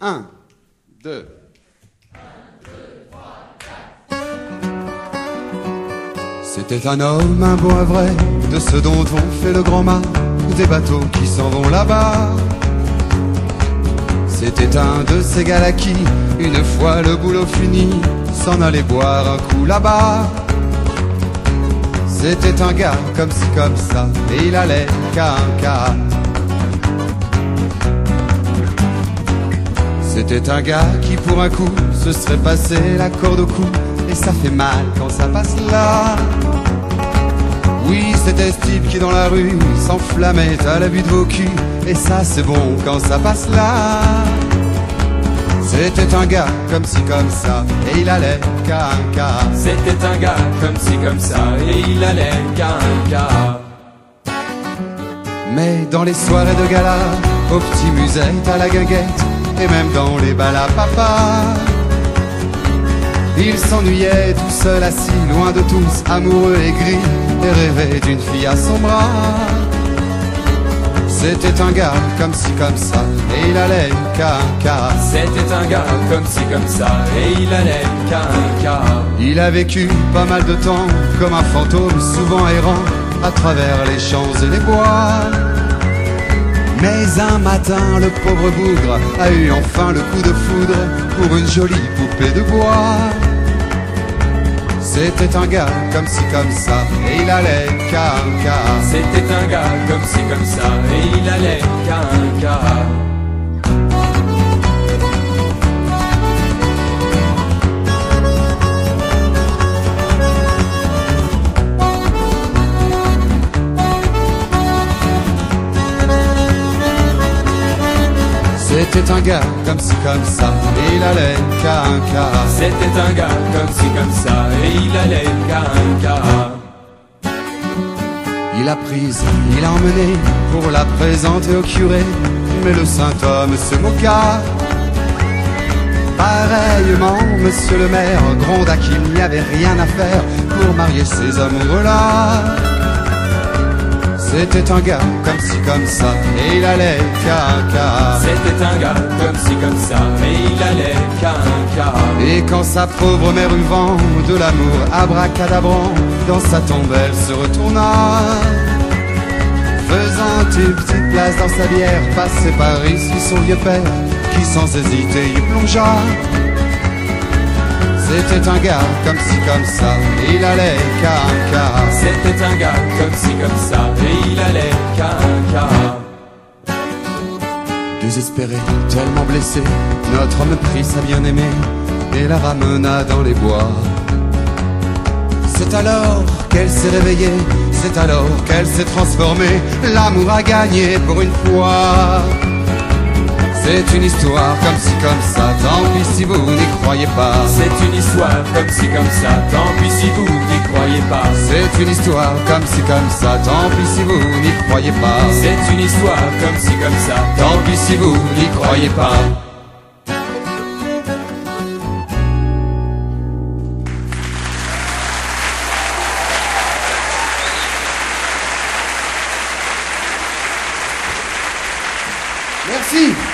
1, 2. C'était un homme, un beau, un vrai, de ceux dont on fait le grand mât, des bateaux qui s'en vont là-bas. C'était un de ces gars là qui, une fois le boulot fini, s'en allait boire un coup là-bas. C'était un gars comme ci comme ça, et il allait qu'à un cas. C'était un gars qui pour un coup se serait passé la corde au cou, et ça fait mal quand ça passe là. Oui, c'était ce type qui dans la rue s'enflammait à la vue de vos culs, et ça c'est bon quand ça passe là. C'était un gars comme ci comme ça, et il allait qu'à un cas. C'était un gars comme ci comme ça, et il allait qu'à un cas. Mais dans les soirées de gala, aux petits musettes à la guinguette, et même dans les bals à papa, il s'ennuyait tout seul assis, loin de tous, amoureux et gris, et rêvait d'une fille à son bras. C'était un gars comme ci comme ça, et il allait qu'à un cas. C'était un gars comme ci comme ça, et il allait qu'à un cas. Il a vécu pas mal de temps, comme un fantôme souvent errant, à travers les champs et les bois. Mais un matin, le pauvre bougre a eu enfin le coup de foudre pour une jolie poupée de bois. C'était un gars comme ci comme ça, et il allait qu'à un cas. C'était un gars comme ci comme ça, et il allait qu'à un cas. C'était un gars comme ci comme ça, et il allait qu'à un cas. C'était un gars comme ci comme ça, et il allait qu'à un cas. Il a prise, il a emmené pour la présenter au curé, mais le saint homme se moqua. Pareillement, monsieur le maire gronda qu'il n'y avait rien à faire pour marier ces amoureux-là. C'était un gars comme ci comme ça, et il allait qu'à un cas. C'était un gars comme ci comme ça, et il allait qu'à un cas. Et quand sa pauvre mère eut vent de l'amour abracadabrant, dans sa tombe elle se retourna, faisant une petite place dans sa bière, passé par ici son vieux père, qui sans hésiter y plongea. C'était un gars comme ci comme ça, et il allait qu'à un cas. C'était un gars comme ci comme ça, et il allait qu'à un cas. Désespéré, tellement blessé, notre homme prit sa bien-aimée et la ramena dans les bois. C'est alors qu'elle s'est réveillée, c'est alors qu'elle s'est transformée, l'amour a gagné pour une fois. C'est une histoire comme ci comme ça, tant pis si vous n'y croyez pas. C'est une histoire comme ci comme ça, tant pis si vous n'y croyez pas. C'est une histoire comme ci comme ça, tant pis si vous n'y croyez pas. C'est une histoire comme ci comme ça, Tant pis si vous n'y croyez pas. Merci.